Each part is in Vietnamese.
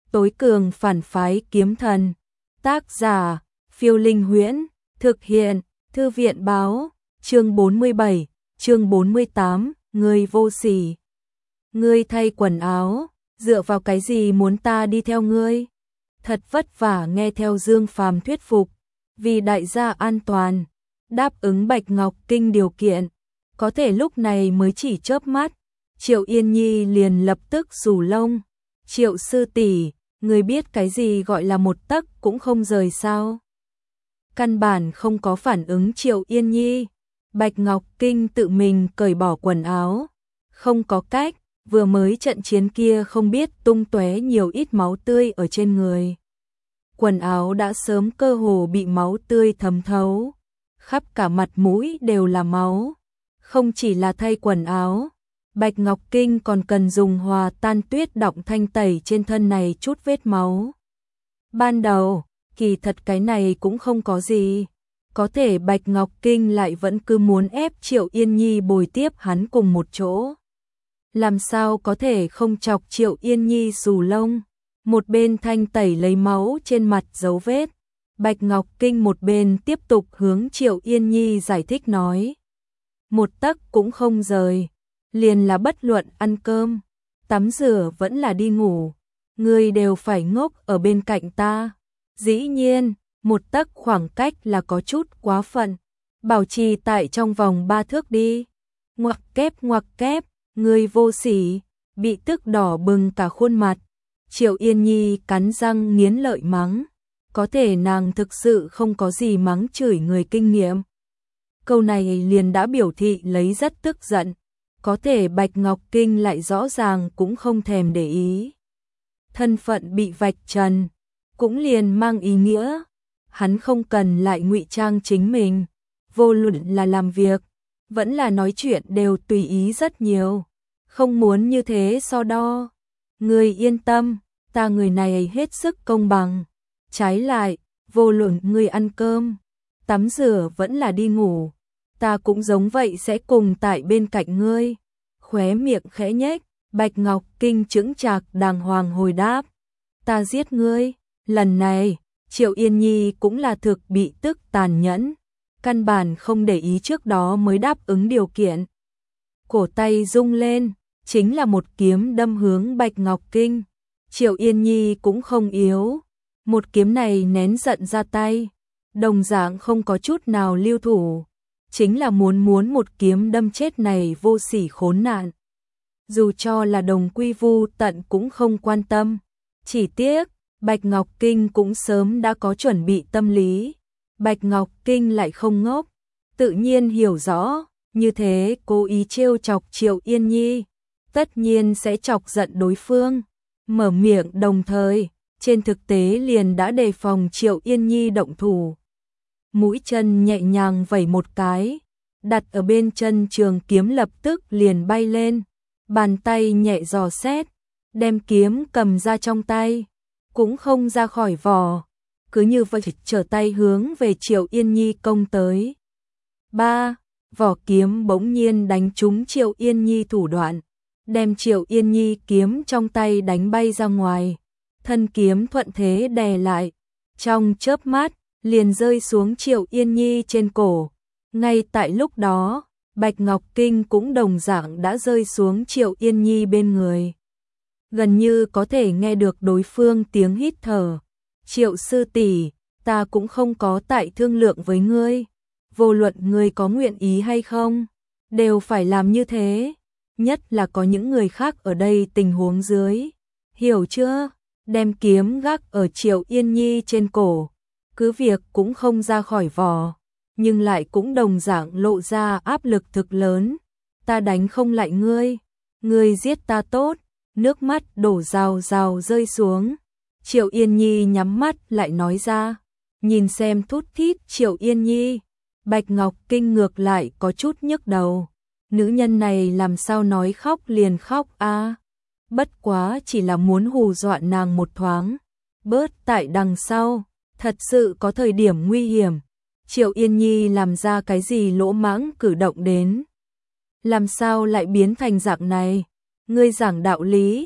tối cường phản phái kiếm thần. Tác giả, Phiêu Linh Huyễn, thực hiện, Thư viện báo, chương 47, chương 48, ngươi vô sỉ. Ngươi thay quần áo, dựa vào cái gì muốn ta đi theo ngươi? Thật vất vả nghe theo Dương Phàm thuyết phục, vì đại gia an toàn, đáp ứng Bạch Ngọc Kinh điều kiện, có thể lúc này mới chỉ chớp mắt, Triệu Yên Nhi liền lập tức rủ lông. Triệu sư tỷ, người biết cái gì gọi là một tấc cũng không rời sao? Căn bản không có phản ứng Triệu Yên Nhi. Bạch Ngọc Kinh tự mình cởi bỏ quần áo. Không có cách, vừa mới trận chiến kia không biết tung tóe nhiều ít máu tươi ở trên người. Quần áo đã sớm cơ hồ bị máu tươi thấm thấu, khắp cả mặt mũi đều là máu. Không chỉ là thay quần áo, Bạch Ngọc Kinh còn cần dùng hòa tan tuyết đọng thanh tẩy trên thân này chút vết máu. Ban đầu, kỳ thật cái này cũng không có gì. Có thể Bạch Ngọc Kinh lại vẫn cứ muốn ép Triệu Yên Nhi bồi tiếp hắn cùng một chỗ. Làm sao có thể không chọc Triệu Yên Nhi xù lông. Một bên thanh tẩy lấy máu trên mặt dấu vết. Bạch Ngọc Kinh một bên tiếp tục hướng Triệu Yên Nhi giải thích nói. Một tấc cũng không rời. Liền là bất luận ăn cơm, tắm rửa vẫn là đi ngủ. Ngươi đều phải ngốc ở bên cạnh ta. Dĩ nhiên, một tấc khoảng cách là có chút quá phận. Bảo trì tại trong vòng 3 thước đi. Ngoặc kép, ngươi vô sỉ, bị tức đỏ bừng cả khuôn mặt. Triệu Yên Nhi cắn răng nghiến lợi mắng. Có thể nàng thực sự không có gì mắng chửi người kinh nghiệm. Câu này liền đã biểu thị lấy rất tức giận. Có thể Bạch Ngọc Kinh lại rõ ràng cũng không thèm để ý. Thân phận bị vạch trần, cũng liền mang ý nghĩa. Hắn không cần lại ngụy trang chính mình. Vô luận là làm việc, vẫn là nói chuyện đều tùy ý rất nhiều. Không muốn như thế so đo. Ngươi yên tâm, ta người này hết sức công bằng. Trái lại, vô luận ngươi ăn cơm, tắm rửa vẫn là đi ngủ. Ta cũng giống vậy sẽ cùng tại bên cạnh ngươi. Khóe miệng khẽ nhếch, Bạch Ngọc Kinh chững chạc đàng hoàng hồi đáp. Ta giết ngươi. Lần này, Triệu Yên Nhi cũng là thực bị tức tàn nhẫn. Căn bản không để ý trước đó mới đáp ứng điều kiện. Cổ tay rung lên, chính là một kiếm đâm hướng Bạch Ngọc Kinh. Triệu Yên Nhi cũng không yếu. Một kiếm này nén giận ra tay. Đồng dạng không có chút nào lưu thủ. Chính là muốn một kiếm đâm chết này vô sỉ khốn nạn. Dù cho là đồng quy vu tận cũng không quan tâm. Chỉ tiếc, Bạch Ngọc Kinh cũng sớm đã có chuẩn bị tâm lý. Bạch Ngọc Kinh lại không ngốc, tự nhiên hiểu rõ, như thế cố ý trêu chọc Triệu Yên Nhi, tất nhiên sẽ chọc giận đối phương. Mở miệng đồng thời, trên thực tế liền đã đề phòng Triệu Yên Nhi động thủ. Mũi chân nhẹ nhàng vẩy một cái, đặt ở bên chân trường kiếm lập tức liền bay lên, bàn tay nhẹ dò xét, đem kiếm cầm ra trong tay, cũng không ra khỏi vỏ, cứ như vậy trở tay hướng về Triệu Yên Nhi công tới. Vỏ kiếm bỗng nhiên đánh trúng Triệu Yên Nhi thủ đoạn, đem Triệu Yên Nhi kiếm trong tay đánh bay ra ngoài, thân kiếm thuận thế đè lại, trong chớp mắt liền rơi xuống Triệu Yên Nhi trên cổ. Ngay tại lúc đó, Bạch Ngọc Kinh cũng đồng dạng đã rơi xuống Triệu Yên Nhi bên người. Gần như có thể nghe được đối phương tiếng hít thở. Triệu sư tỷ, ta cũng không có tại thương lượng với ngươi. Vô luận ngươi có nguyện ý hay không, đều phải làm như thế. Nhất là có những người khác ở đây tình huống dưới. Hiểu chưa? Đem kiếm gác ở Triệu Yên Nhi trên cổ. Cứ việc cũng không ra khỏi vỏ, nhưng lại cũng đồng dạng lộ ra áp lực thực lớn. Ta đánh không lại ngươi, ngươi giết ta tốt. Nước mắt đổ rào rào rơi xuống. Triệu Yên Nhi nhắm mắt lại nói ra. Nhìn xem thút thít Triệu Yên Nhi, Bạch Ngọc Kinh ngược lại có chút nhức đầu. Nữ nhân này làm sao nói khóc liền khóc a? Bất quá chỉ là muốn hù dọa nàng một thoáng. Bớt tại đằng sau, thật sự có thời điểm nguy hiểm. Triệu Yên Nhi làm ra cái gì lỗ mãng cử động đến? Làm sao lại biến thành dạng này? Ngươi giảng đạo lý,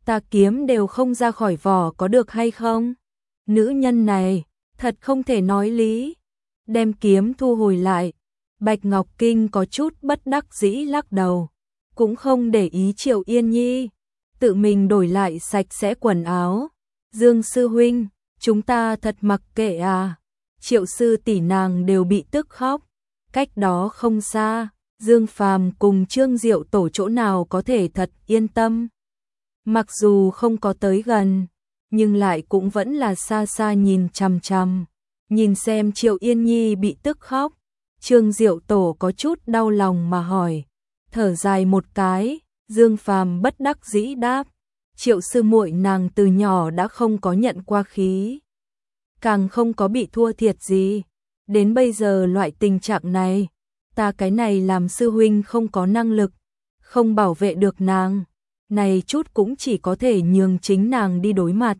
ta kiếm đều không ra khỏi vỏ có được hay không? Nữ nhân này, thật không thể nói lý. Đem kiếm thu hồi lại, Bạch Ngọc Kinh có chút bất đắc dĩ lắc đầu, cũng không để ý Triệu Yên Nhi, tự mình đổi lại sạch sẽ quần áo. Dương sư huynh, chúng ta thật mặc kệ à? Triệu sư tỷ nàng đều bị tức khóc. Cách đó không xa, Dương Phàm cùng Trương Diệu Tổ chỗ nào có thể thật yên tâm. Mặc dù không có tới gần, nhưng lại cũng vẫn là xa xa nhìn chằm chằm, nhìn xem Triệu Yên Nhi bị tức khóc. Trương Diệu Tổ có chút đau lòng mà hỏi, thở dài một cái, Dương Phàm bất đắc dĩ đáp, Triệu sư muội nàng từ nhỏ đã không có nhận qua khí, càng không có bị thua thiệt gì, đến bây giờ loại tình trạng này, ta cái này làm sư huynh không có năng lực, không bảo vệ được nàng, này chút cũng chỉ có thể nhường chính nàng đi đối mặt.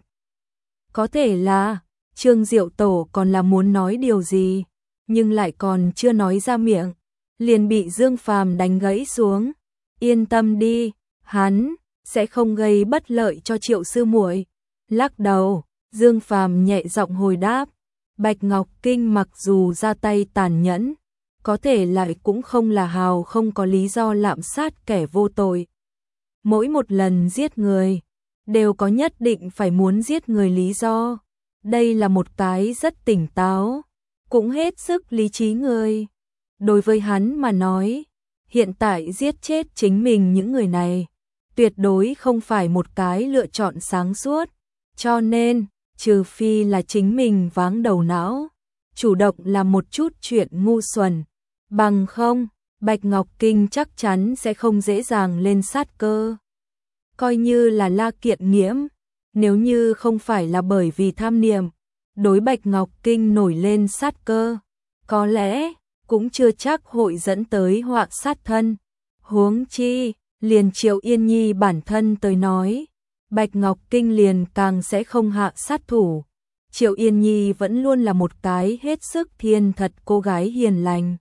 Có thể là, Trương Diệu Tổ còn là muốn nói điều gì, nhưng lại còn chưa nói ra miệng, liền bị Dương Phàm đánh gãy xuống. Yên tâm đi, hắn sẽ không gây bất lợi cho Triệu sư muội. Lắc đầu, Dương Phàm nhẹ giọng hồi đáp, Bạch Ngọc Kinh mặc dù ra tay tàn nhẫn, có thể lại cũng không là hào không có lý do lạm sát kẻ vô tội. Mỗi một lần giết người, đều có nhất định phải muốn giết người lý do. Đây là một cái rất tỉnh táo, cũng hết sức lý trí người. Đối với hắn mà nói, hiện tại giết chết chính mình những người này, tuyệt đối không phải một cái lựa chọn sáng suốt. Cho nên, trừ phi là chính mình váng đầu não, chủ động làm một chút chuyện ngu xuẩn. Bằng không, Bạch Ngọc Kinh chắc chắn sẽ không dễ dàng lên sát cơ. Coi như là La Kiện Nghiễm, nếu như không phải là bởi vì tham niệm, đối Bạch Ngọc Kinh nổi lên sát cơ, có lẽ cũng chưa chắc hội dẫn tới họa sát thân. Huống chi, liền Triệu Yên Nhi bản thân tới nói, Bạch Ngọc Kinh liền càng sẽ không hạ sát thủ. Triệu Yên Nhi vẫn luôn là một cái hết sức thiên thật cô gái hiền lành.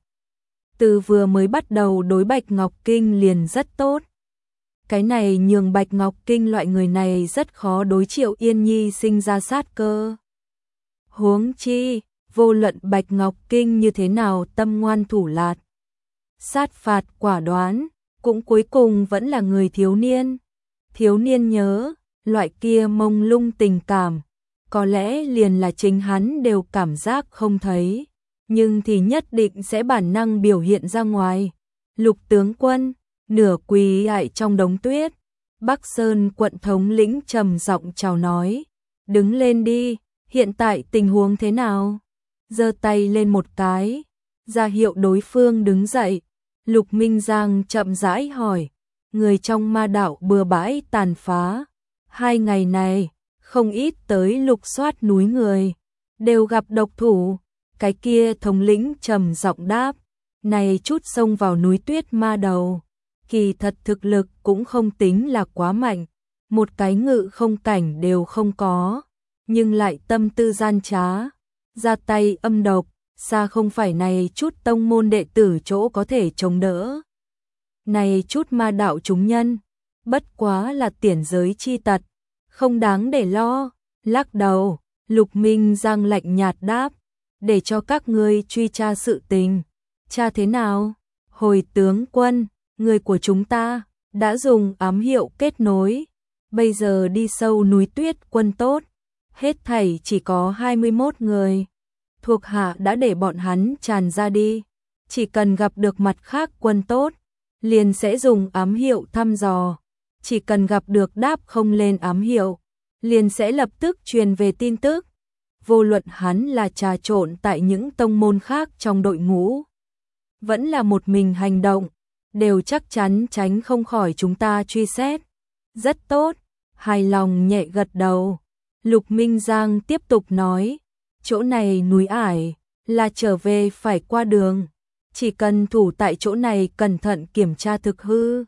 Từ vừa mới bắt đầu đối Bạch Ngọc Kinh liền rất tốt. Cái này nhường Bạch Ngọc Kinh loại người này rất khó đối Triệu Yên Nhi sinh ra sát cơ. Huống chi, vô luận Bạch Ngọc Kinh như thế nào tâm ngoan thủ lạt, sát phạt quả đoán, cũng cuối cùng vẫn là người thiếu niên. Thiếu niên nhớ, loại kia mông lung tình cảm, có lẽ liền là chính hắn đều cảm giác không thấy, nhưng thì nhất định sẽ bản năng biểu hiện ra ngoài. Lục tướng quân, nửa quỳ ại trong đống tuyết, Bắc Sơn quận thống lĩnh trầm giọng chào nói, đứng lên đi, hiện tại tình huống thế nào? Giơ tay lên một cái, ra hiệu đối phương đứng dậy. Lục Minh Giang chậm rãi hỏi, người trong ma đạo bừa bãi tàn phá, 2 ngày này, không ít tới lục soát núi người, đều gặp độc thủ. Cái kia thống lĩnh trầm giọng đáp, này chút xông vào núi tuyết ma đầu, kỳ thật thực lực cũng không tính là quá mạnh, một cái ngự không cảnh đều không có, nhưng lại tâm tư gian trá, ra tay âm độc, xa không phải này chút tông môn đệ tử chỗ có thể chống đỡ. Này chút ma đạo chúng nhân, bất quá là tiền giới chi tật, không đáng để lo. Lắc đầu, Lục Minh Giang lạnh nhạt đáp, để cho các ngươi truy tra sự tình. Tra thế nào? Hồi tướng quân, người của chúng ta đã dùng ám hiệu kết nối, bây giờ đi sâu núi tuyết quân tốt, hết thảy chỉ có 21 người. Thuộc hạ đã để bọn hắn tràn ra đi, chỉ cần gặp được mặt khác quân tốt, liền sẽ dùng ám hiệu thăm dò, chỉ cần gặp được đáp không lên ám hiệu, liền sẽ lập tức truyền về tin tức. Vô luận hắn là trà trộn tại những tông môn khác trong đội ngũ, vẫn là một mình hành động, đều chắc chắn tránh không khỏi chúng ta truy xét. Rất tốt, hài lòng nhẹ gật đầu. Lục Minh Giang tiếp tục nói, chỗ này núi ải, là trở về phải qua đường, chỉ cần thủ tại chỗ này cẩn thận kiểm tra thực hư,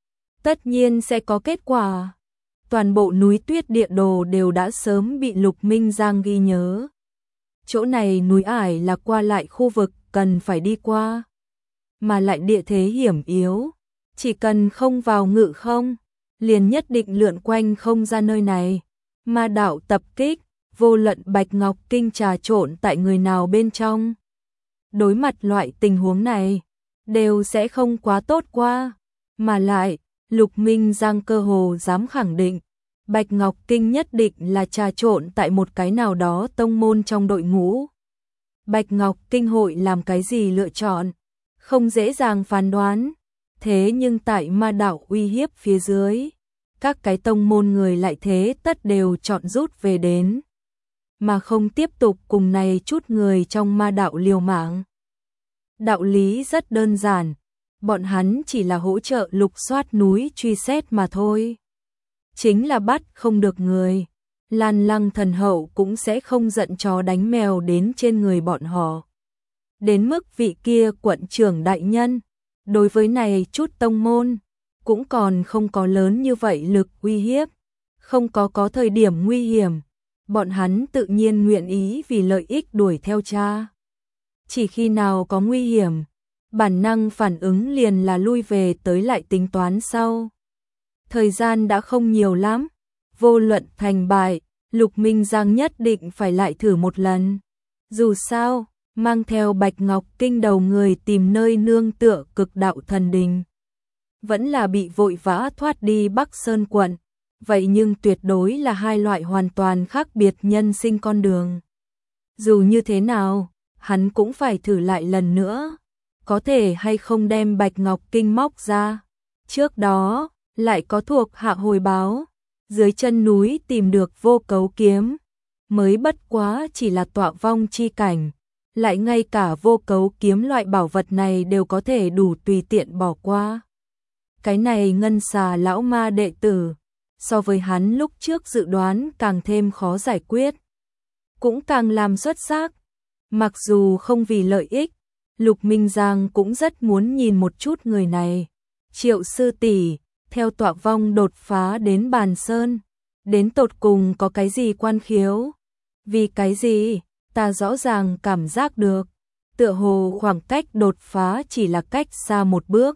tất nhiên sẽ có kết quả. Toàn bộ núi tuyết địa đồ đều đã sớm bị Lục Minh Giang ghi nhớ. Chỗ này núi ải là qua lại khu vực cần phải đi qua, mà lại địa thế hiểm yếu, chỉ cần không vào ngự không, liền nhất định lượn quanh không ra nơi này. Ma đạo tập kích, vô luận Bạch Ngọc Kinh trà trộn tại người nào bên trong. Đối mặt loại tình huống này, đều sẽ không quá tốt qua. Mà lại, Lục Minh Giang cơ hồ dám khẳng định, Bạch Ngọc Kinh nhất định là trà trộn tại một cái nào đó tông môn trong đội ngũ. Bạch Ngọc Kinh hội làm cái gì lựa chọn, không dễ dàng phán đoán. Thế nhưng tại ma đạo uy hiếp phía dưới, các cái tông môn người lại thế tất đều chọn rút về đến, mà không tiếp tục cùng này chút người trong ma đạo liều mạng. Đạo lý rất đơn giản, bọn hắn chỉ là hỗ trợ lục soát núi truy xét mà thôi. Chính là bắt không được người, Lan Lăng thần hậu cũng sẽ không giận chó đánh mèo đến trên người bọn họ. Đến mức vị kia quận trưởng đại nhân, đối với này chút tông môn, cũng còn không có lớn như vậy lực uy hiếp, không có thời điểm nguy hiểm, bọn hắn tự nhiên nguyện ý vì lợi ích đuổi theo cha. Chỉ khi nào có nguy hiểm, bản năng phản ứng liền là lui về tới lại tính toán sau. Thời gian đã không nhiều lắm, vô luận thành bại, Lục Minh Giang nhất định phải lại thử một lần. Dù sao, mang theo Bạch Ngọc Kinh đầu người tìm nơi nương tựa cực đạo thần đình, vẫn là bị vội vã thoát đi Bắc Sơn quận, vậy nhưng tuyệt đối là hai loại hoàn toàn khác biệt nhân sinh con đường. Dù như thế nào, hắn cũng phải thử lại lần nữa, có thể hay không đem Bạch Ngọc Kinh móc ra. Trước đó, lại có thuộc hạ hồi báo, dưới chân núi tìm được vô cấu kiếm, mới bất quá chỉ là tọa vong chi cảnh, lại ngay cả vô cấu kiếm loại bảo vật này đều có thể đủ tùy tiện bỏ qua. Cái này ngân xà lão ma đệ tử, so với hắn lúc trước dự đoán càng thêm khó giải quyết, cũng càng làm xuất sắc. Mặc dù không vì lợi ích, Lục Minh Giang cũng rất muốn nhìn một chút người này. Triệu sư tỷ, theo tọa vong đột phá đến Bàn Sơn, đến tột cùng có cái gì quan khiếu? Vì cái gì? Ta rõ ràng cảm giác được, tựa hồ khoảng cách đột phá chỉ là cách xa một bước,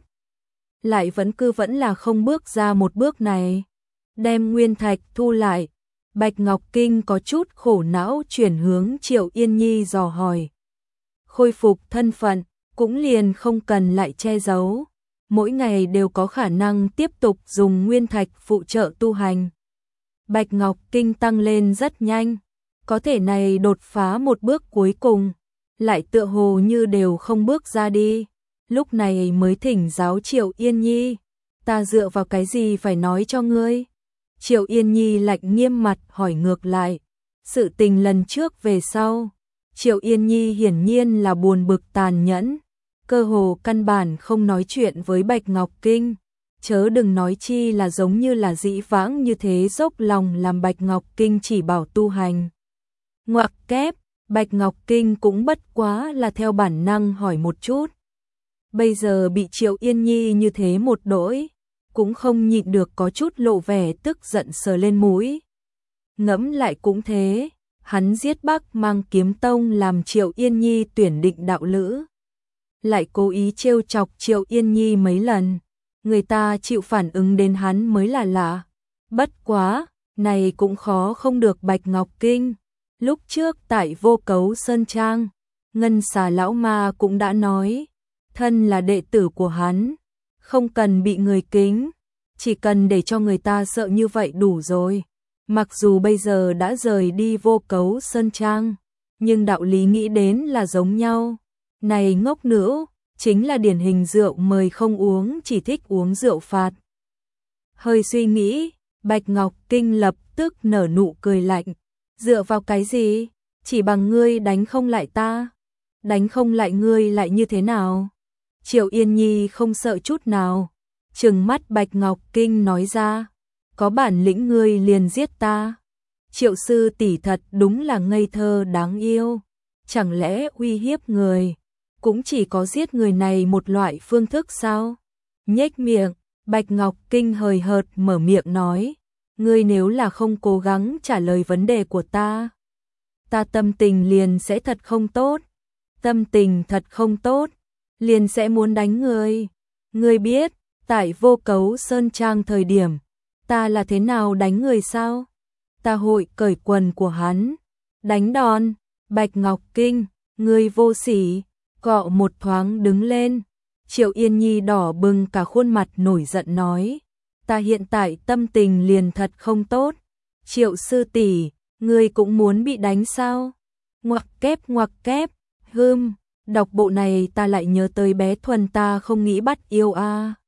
lại vẫn là không bước ra một bước này. Đem nguyên thạch thu lại, Bạch Ngọc Kinh có chút khổ não chuyển hướng Triệu Yên Nhi dò hỏi. Khôi phục thân phận, cũng liền không cần lại che giấu, mỗi ngày đều có khả năng tiếp tục dùng nguyên thạch phụ trợ tu hành. Bạch Ngọc Kinh tăng lên rất nhanh, có thể này đột phá một bước cuối cùng, lại tựa hồ như đều không bước ra đi. Lúc này mới thỉnh giáo Triệu Yên Nhi, ta dựa vào cái gì phải nói cho ngươi? Triệu Yên Nhi lạnh nghiêm mặt hỏi ngược lại, sự tình lần trước về sau. Triệu Yên Nhi hiển nhiên là buồn bực tàn nhẫn, cơ hồ căn bản không nói chuyện với Bạch Ngọc Kinh, chớ đừng nói chi là giống như là dĩ vãng như thế dốc lòng làm Bạch Ngọc Kinh chỉ bảo tu hành. Ngoặc kép, Bạch Ngọc Kinh cũng bất quá là theo bản năng hỏi một chút. Bây giờ bị Triệu Yên Nhi như thế một đỗi, cũng không nhịn được có chút lộ vẻ tức giận sờ lên mũi. Ngẫm lại cũng thế, hắn giết Bắc Mang Kiếm Tông làm Triệu Yên Nhi tuyển định đạo lữ, lại cố ý trêu chọc Triệu Yên Nhi mấy lần, người ta chịu phản ứng đến hắn mới là lạ. Bất quá, này cũng khó không được Bạch Ngọc Kinh. Lúc trước tại Vô Cấu Sơn Trang, Ngân Xà lão ma cũng đã nói, thân là đệ tử của hắn, không cần bị người kính, chỉ cần để cho người ta sợ như vậy đủ rồi. Mặc dù bây giờ đã rời đi Vô Cấu Sơn Trang, nhưng đạo lý nghĩ đến là giống nhau. Này ngốc nữ, chính là điển hình rượu mời không uống, chỉ thích uống rượu phạt. Hơi suy nghĩ, Bạch Ngọc Kinh lập tức nở nụ cười lạnh. Dựa vào cái gì? Chỉ bằng ngươi đánh không lại ta? Đánh không lại ngươi lại như thế nào? Triệu Yên Nhi không sợ chút nào, trừng mắt Bạch Ngọc Kinh nói ra, có bản lĩnh ngươi liền giết ta. Triệu sư tỷ thật đúng là ngây thơ đáng yêu, chẳng lẽ uy hiếp người cũng chỉ có giết người này một loại phương thức sao? Nhếch miệng, Bạch Ngọc Kinh hời hợt mở miệng nói, ngươi nếu là không cố gắng trả lời vấn đề của ta tâm tình liền sẽ thật không tốt, tâm tình thật không tốt, liền sẽ muốn đánh ngươi. Ngươi biết, tại Vô Cấu Sơn Trang thời điểm, Ta là thế nào đánh người sao? Ta hội cởi quần của hắn, đánh đòn. Bạch Ngọc Kinh, ngươi vô sỉ, cọ một thoáng đứng lên. Triệu Yên Nhi đỏ bừng cả khuôn mặt nổi giận nói, ta hiện tại tâm tình liền thật không tốt. Triệu sư tỷ, ngươi cũng muốn bị đánh sao? Ngoặc kép, đọc bộ này ta lại nhớ tới bé Thuần ta không nghĩ bắt yêu a.